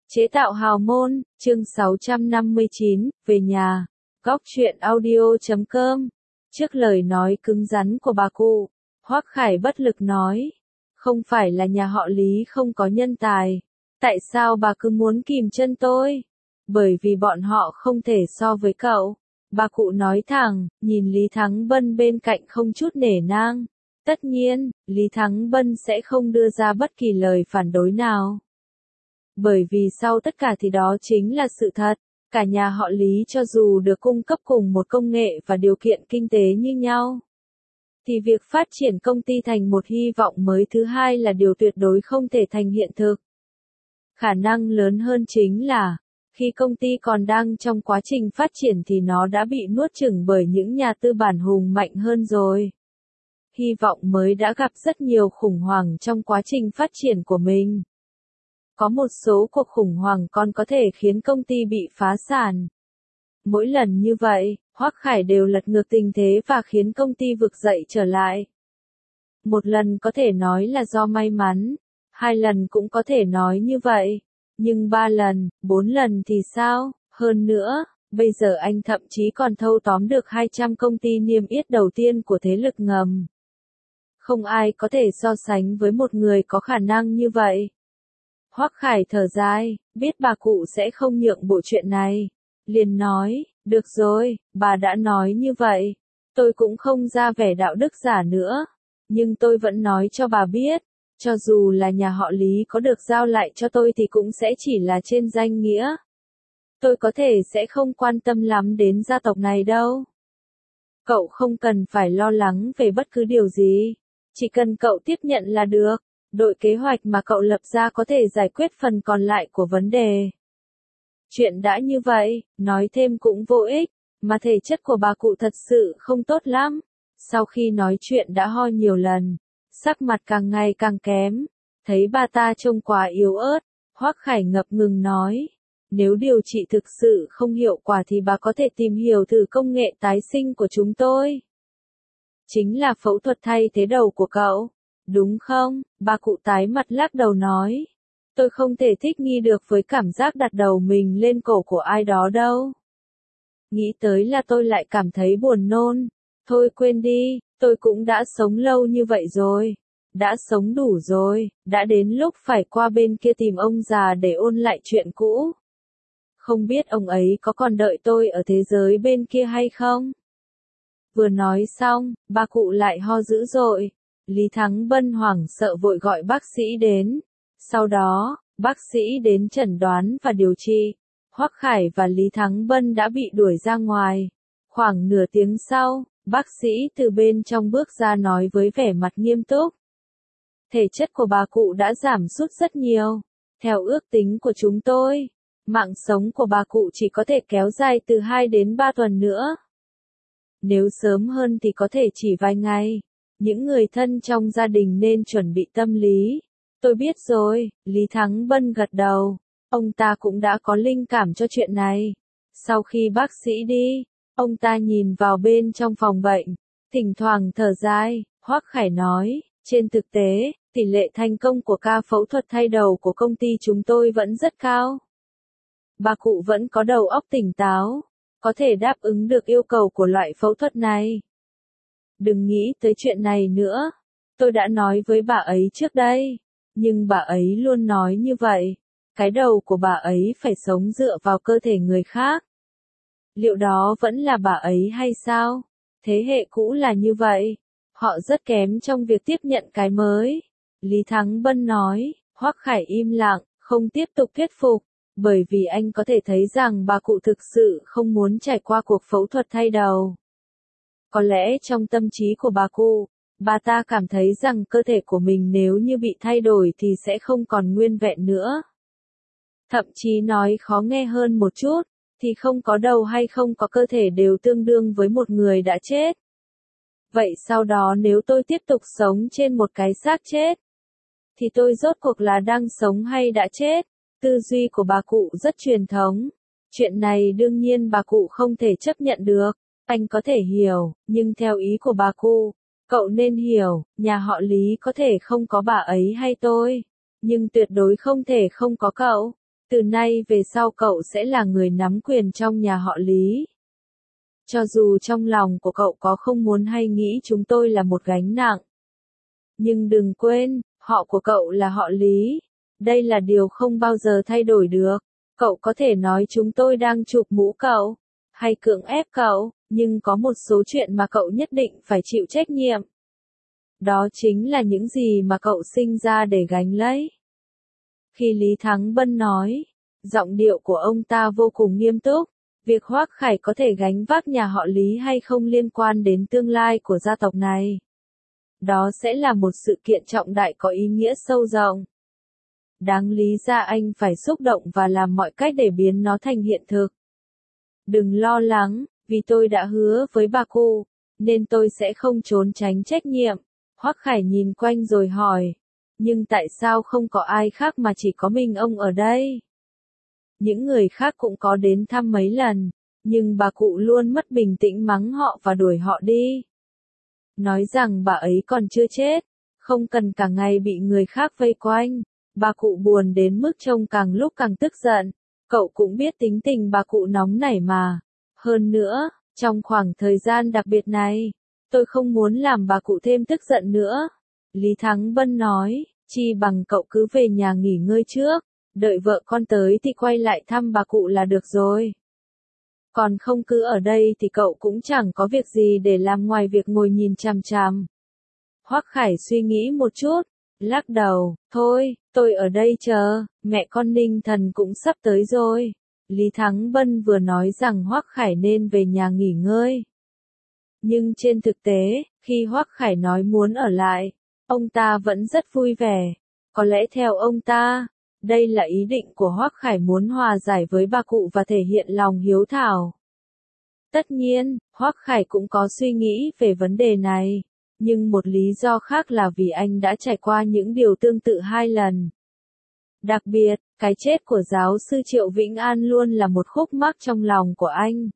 Chế tạo hào môn, chương 659, về nhà. Góc truyện audio.com. Trước lời nói cứng rắn của bà cụ, Hoắc Khải bất lực nói. Không phải là nhà họ Lý không có nhân tài. Tại sao bà cứ muốn kìm chân tôi? Bởi vì bọn họ không thể so với cậu. Bà cụ nói thẳng, nhìn Lý Thắng Bân bên cạnh không chút nể nang. Tất nhiên, Lý Thắng Bân sẽ không đưa ra bất kỳ lời phản đối nào. Bởi vì sau tất cả thì đó chính là sự thật. Cả nhà họ Lý cho dù được cung cấp cùng một công nghệ và điều kiện kinh tế như nhau, thì việc phát triển công ty thành một hy vọng mới thứ hai là điều tuyệt đối không thể thành hiện thực. Khả năng lớn hơn chính là, khi công ty còn đang trong quá trình phát triển thì nó đã bị nuốt chửng bởi những nhà tư bản hùng mạnh hơn rồi. Hy vọng mới đã gặp rất nhiều khủng hoảng trong quá trình phát triển của mình. Có một số cuộc khủng hoảng còn có thể khiến công ty bị phá sản. Mỗi lần như vậy, Hoắc Khải đều lật ngược tình thế và khiến công ty vực dậy trở lại. Một lần có thể nói là do may mắn, 2 lần cũng có thể nói như vậy, nhưng 3 lần, 4 lần thì sao? Hơn nữa, bây giờ anh thậm chí còn thâu tóm được 200 công ty niêm yết đầu tiên của thế lực ngầm. Không ai có thể so sánh với một người có khả năng như vậy. Hoắc Khải thở dài, biết bà cụ sẽ không nhượng bộ chuyện này. Liền nói, được rồi, bà đã nói như vậy. Tôi cũng không ra vẻ đạo đức giả nữa. Nhưng tôi vẫn nói cho bà biết, cho dù là nhà họ Lý có được giao lại cho tôi thì cũng sẽ chỉ là trên danh nghĩa. Tôi có thể sẽ không quan tâm lắm đến gia tộc này đâu. Cậu không cần phải lo lắng về bất cứ điều gì. Chỉ cần cậu tiếp nhận là được. Đội kế hoạch mà cậu lập ra có thể giải quyết phần còn lại của vấn đề. Chuyện đã như vậy, nói thêm cũng vô ích, mà thể chất của bà cụ thật sự không tốt lắm. Sau khi nói chuyện đã ho nhiều lần, sắc mặt càng ngày càng kém, thấy bà ta trông quá yếu ớt, Hoắc Khải ngập ngừng nói. Nếu điều trị thực sự không hiệu quả thì bà có thể tìm hiểu thử công nghệ tái sinh của chúng tôi. Chính là phẫu thuật thay thế đầu của cậu. Đúng không? Bà cụ tái mặt lắc đầu nói. Tôi không thể thích nghi được với cảm giác đặt đầu mình lên cổ của ai đó đâu. Nghĩ tới là tôi lại cảm thấy buồn nôn. Thôi quên đi, tôi cũng đã sống lâu như vậy rồi. Đã sống đủ rồi, đã đến lúc phải qua bên kia tìm ông già để ôn lại chuyện cũ. Không biết ông ấy có còn đợi tôi ở thế giới bên kia hay không? Vừa nói xong, bà cụ lại ho dữ dội. Lý Thắng Bân hoảng sợ vội gọi bác sĩ đến. Sau đó, bác sĩ đến chẩn đoán và điều trị. Hoắc Khải và Lý Thắng Bân đã bị đuổi ra ngoài. Khoảng nửa tiếng sau, bác sĩ từ bên trong bước ra nói với vẻ mặt nghiêm túc. Thể chất của bà cụ đã giảm sút rất nhiều. Theo ước tính của chúng tôi, mạng sống của bà cụ chỉ có thể kéo dài từ 2 đến 3 tuần nữa. Nếu sớm hơn thì có thể chỉ vài ngày. Những người thân trong gia đình nên chuẩn bị tâm lý. Tôi biết rồi, Lý Thắng Bân gật đầu. Ông ta cũng đã có linh cảm cho chuyện này. Sau khi bác sĩ đi, ông ta nhìn vào bên trong phòng bệnh, thỉnh thoảng thở dài. Hoắc Khải nói, trên thực tế, tỷ lệ thành công của ca phẫu thuật thay đầu của công ty chúng tôi vẫn rất cao. Bà cụ vẫn có đầu óc tỉnh táo, có thể đáp ứng được yêu cầu của loại phẫu thuật này. Đừng nghĩ tới chuyện này nữa. Tôi đã nói với bà ấy trước đây. Nhưng bà ấy luôn nói như vậy. Cái đầu của bà ấy phải sống dựa vào cơ thể người khác. Liệu đó vẫn là bà ấy hay sao? Thế hệ cũ là như vậy. Họ rất kém trong việc tiếp nhận cái mới. Lý Thắng Bân nói. Hoắc Khải im lặng, không tiếp tục thuyết phục. Bởi vì anh có thể thấy rằng bà cụ thực sự không muốn trải qua cuộc phẫu thuật thay đầu. Có lẽ trong tâm trí của bà ta cảm thấy rằng cơ thể của mình nếu như bị thay đổi thì sẽ không còn nguyên vẹn nữa. Thậm chí nói khó nghe hơn một chút, thì không có đầu hay không có cơ thể đều tương đương với một người đã chết. Vậy sau đó nếu tôi tiếp tục sống trên một cái xác chết, thì tôi rốt cuộc là đang sống hay đã chết? Tư duy của bà cụ rất truyền thống. Chuyện này đương nhiên bà cụ không thể chấp nhận được. Anh có thể hiểu, nhưng theo ý của bà cụ, cậu nên hiểu, nhà họ Lý có thể không có bà ấy hay tôi, nhưng tuyệt đối không thể không có cậu. Từ nay về sau cậu sẽ là người nắm quyền trong nhà họ Lý. Cho dù trong lòng của cậu có không muốn hay nghĩ chúng tôi là một gánh nặng. Nhưng đừng quên, họ của cậu là họ Lý. Đây là điều không bao giờ thay đổi được. Cậu có thể nói chúng tôi đang chụp mũ cậu, hay cưỡng ép cậu, nhưng có một số chuyện mà cậu nhất định phải chịu trách nhiệm. Đó chính là những gì mà cậu sinh ra để gánh lấy. Khi Lý Thắng Bân nói, giọng điệu của ông ta vô cùng nghiêm túc. Việc Hoắc Khải có thể gánh vác nhà họ Lý hay không liên quan đến tương lai của gia tộc này. Đó sẽ là một sự kiện trọng đại có ý nghĩa sâu rộng. Đáng lý ra anh phải xúc động và làm mọi cách để biến nó thành hiện thực. Đừng lo lắng, vì tôi đã hứa với bà cụ, nên tôi sẽ không trốn tránh trách nhiệm. Hoắc Khải nhìn quanh rồi hỏi, nhưng tại sao không có ai khác mà chỉ có mình ông ở đây? Những người khác cũng có đến thăm mấy lần, nhưng bà cụ luôn mất bình tĩnh mắng họ và đuổi họ đi. Nói rằng bà ấy còn chưa chết, không cần cả ngày bị người khác vây quanh. Bà cụ buồn đến mức trông càng lúc càng tức giận. Cậu cũng biết tính tình bà cụ nóng nảy mà. Hơn nữa, trong khoảng thời gian đặc biệt này, tôi không muốn làm bà cụ thêm tức giận nữa. Lý Thắng Bân nói, chi bằng cậu cứ về nhà nghỉ ngơi trước, đợi vợ con tới thì quay lại thăm bà cụ là được rồi. Còn không cứ ở đây thì cậu cũng chẳng có việc gì để làm ngoài việc ngồi nhìn chằm chằm. Hoắc Khải suy nghĩ một chút, lắc đầu, thôi, tôi ở đây chờ, mẹ con Ninh Thần cũng sắp tới rồi. Lý Thắng Bân vừa nói rằng Hoắc Khải nên về nhà nghỉ ngơi. Nhưng trên thực tế, khi Hoắc Khải nói muốn ở lại, ông ta vẫn rất vui vẻ. Có lẽ theo ông ta, đây là ý định của Hoắc Khải muốn hòa giải với bà cụ và thể hiện lòng hiếu thảo. Tất nhiên, Hoắc Khải cũng có suy nghĩ về vấn đề này, nhưng một lý do khác là vì anh đã trải qua những điều tương tự 2 lần. Đặc biệt, cái chết của giáo sư Triệu Vĩnh An luôn là một khúc mắc trong lòng của anh.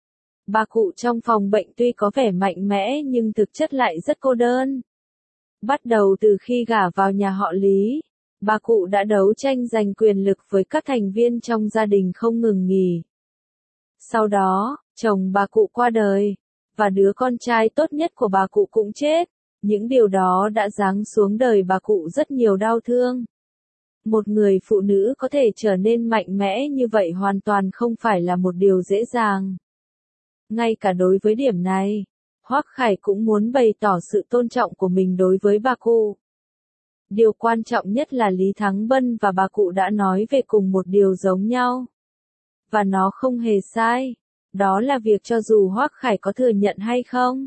Bà cụ trong phòng bệnh tuy có vẻ mạnh mẽ nhưng thực chất lại rất cô đơn. Bắt đầu từ khi gả vào nhà họ Lý, bà cụ đã đấu tranh giành quyền lực với các thành viên trong gia đình không ngừng nghỉ. Sau đó, chồng bà cụ qua đời, và đứa con trai tốt nhất của bà cụ cũng chết. Những điều đó đã giáng xuống đời bà cụ rất nhiều đau thương. Một người phụ nữ có thể trở nên mạnh mẽ như vậy hoàn toàn không phải là một điều dễ dàng. Ngay cả đối với điểm này, Hoắc Khải cũng muốn bày tỏ sự tôn trọng của mình đối với bà cụ. Điều quan trọng nhất là Lý Thắng Bân và bà cụ đã nói về cùng một điều giống nhau. Và nó không hề sai. Đó là việc cho dù Hoắc Khải có thừa nhận hay không,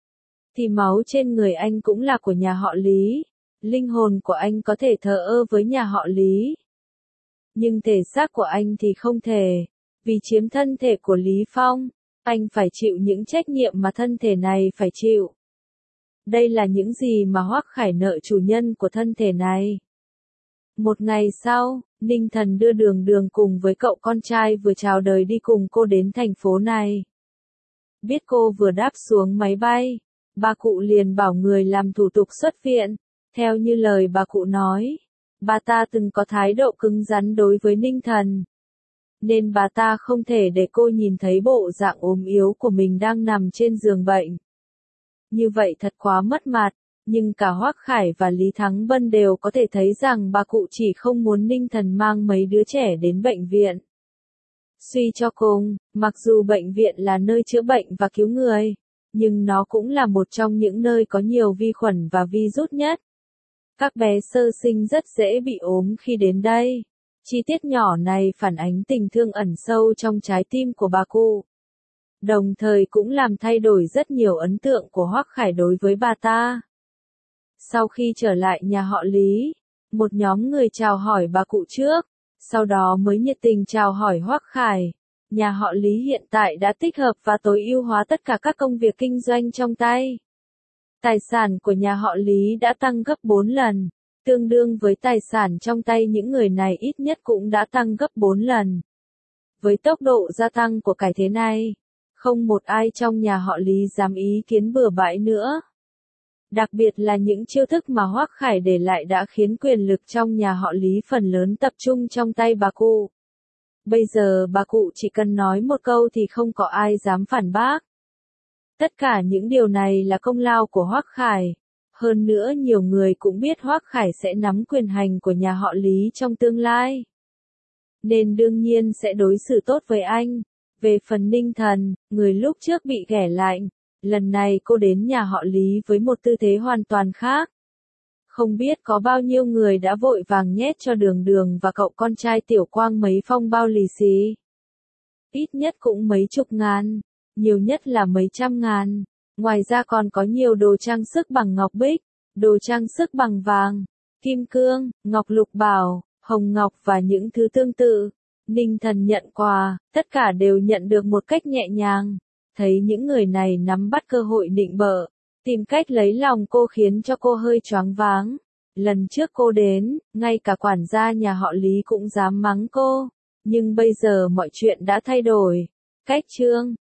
thì máu trên người anh cũng là của nhà họ Lý. Linh hồn của anh có thể thờ ơ với nhà họ Lý. Nhưng thể xác của anh thì không thể. Vì chiếm thân thể của Lý Phong, anh phải chịu những trách nhiệm mà thân thể này phải chịu. Đây là những gì mà Hoắc Khải nợ chủ nhân của thân thể này. Một ngày sau, Ninh Thần đưa Đường Đường cùng với cậu con trai vừa chào đời đi cùng cô đến thành phố này. Biết cô vừa đáp xuống máy bay, bà cụ liền bảo người làm thủ tục xuất viện. Theo như lời bà cụ nói, bà ta từng có thái độ cứng rắn đối với Ninh Thần. Nên bà ta không thể để cô nhìn thấy bộ dạng ốm yếu của mình đang nằm trên giường bệnh. Như vậy thật quá mất mặt, nhưng cả Hoắc Khải và Lý Thắng Bân đều có thể thấy rằng bà cụ chỉ không muốn Ninh Thần mang mấy đứa trẻ đến bệnh viện. Suy cho cùng, mặc dù bệnh viện là nơi chữa bệnh và cứu người, nhưng nó cũng là một trong những nơi có nhiều vi khuẩn và virus nhất. Các bé sơ sinh rất dễ bị ốm khi đến đây. Chi tiết nhỏ này phản ánh tình thương ẩn sâu trong trái tim của bà cụ. Đồng thời cũng làm thay đổi rất nhiều ấn tượng của Hoắc Khải đối với bà ta. Sau khi trở lại nhà họ Lý, một nhóm người chào hỏi bà cụ trước, sau đó mới nhiệt tình chào hỏi Hoắc Khải. Nhà họ Lý hiện tại đã tích hợp và tối ưu hóa tất cả các công việc kinh doanh trong tay. Tài sản của nhà họ Lý đã tăng gấp 4 lần, tương đương với tài sản trong tay những người này ít nhất cũng đã tăng gấp 4 lần. Với tốc độ gia tăng của cải thế này, không một ai trong nhà họ Lý dám ý kiến bừa bãi nữa. Đặc biệt là những chiêu thức mà Hoắc Khải để lại đã khiến quyền lực trong nhà họ Lý phần lớn tập trung trong tay bà cụ. Bây giờ bà cụ chỉ cần nói một câu thì không có ai dám phản bác. Tất cả những điều này là công lao của Hoắc Khải. Hơn nữa nhiều người cũng biết Hoắc Khải sẽ nắm quyền hành của nhà họ Lý trong tương lai. Nên đương nhiên sẽ đối xử tốt với anh. Về phần Ninh Thần, người lúc trước bị ghẻ lạnh, lần này cô đến nhà họ Lý với một tư thế hoàn toàn khác. Không biết có bao nhiêu người đã vội vàng nhét cho Đường Đường và cậu con trai Tiểu Quang mấy phong bao lì xì. Ít nhất cũng mấy chục ngàn, nhiều nhất là mấy trăm ngàn. Ngoài ra còn có nhiều đồ trang sức bằng ngọc bích, đồ trang sức bằng vàng, kim cương, ngọc lục bảo, hồng ngọc và những thứ tương tự. Ninh Thần nhận quà, tất cả đều nhận được một cách nhẹ nhàng. Thấy những người này nắm bắt cơ hội nịnh bợ, tìm cách lấy lòng cô khiến cho cô hơi choáng váng. Lần trước cô đến, ngay cả quản gia nhà họ Lý cũng dám mắng cô. Nhưng bây giờ mọi chuyện đã thay đổi. Cách chương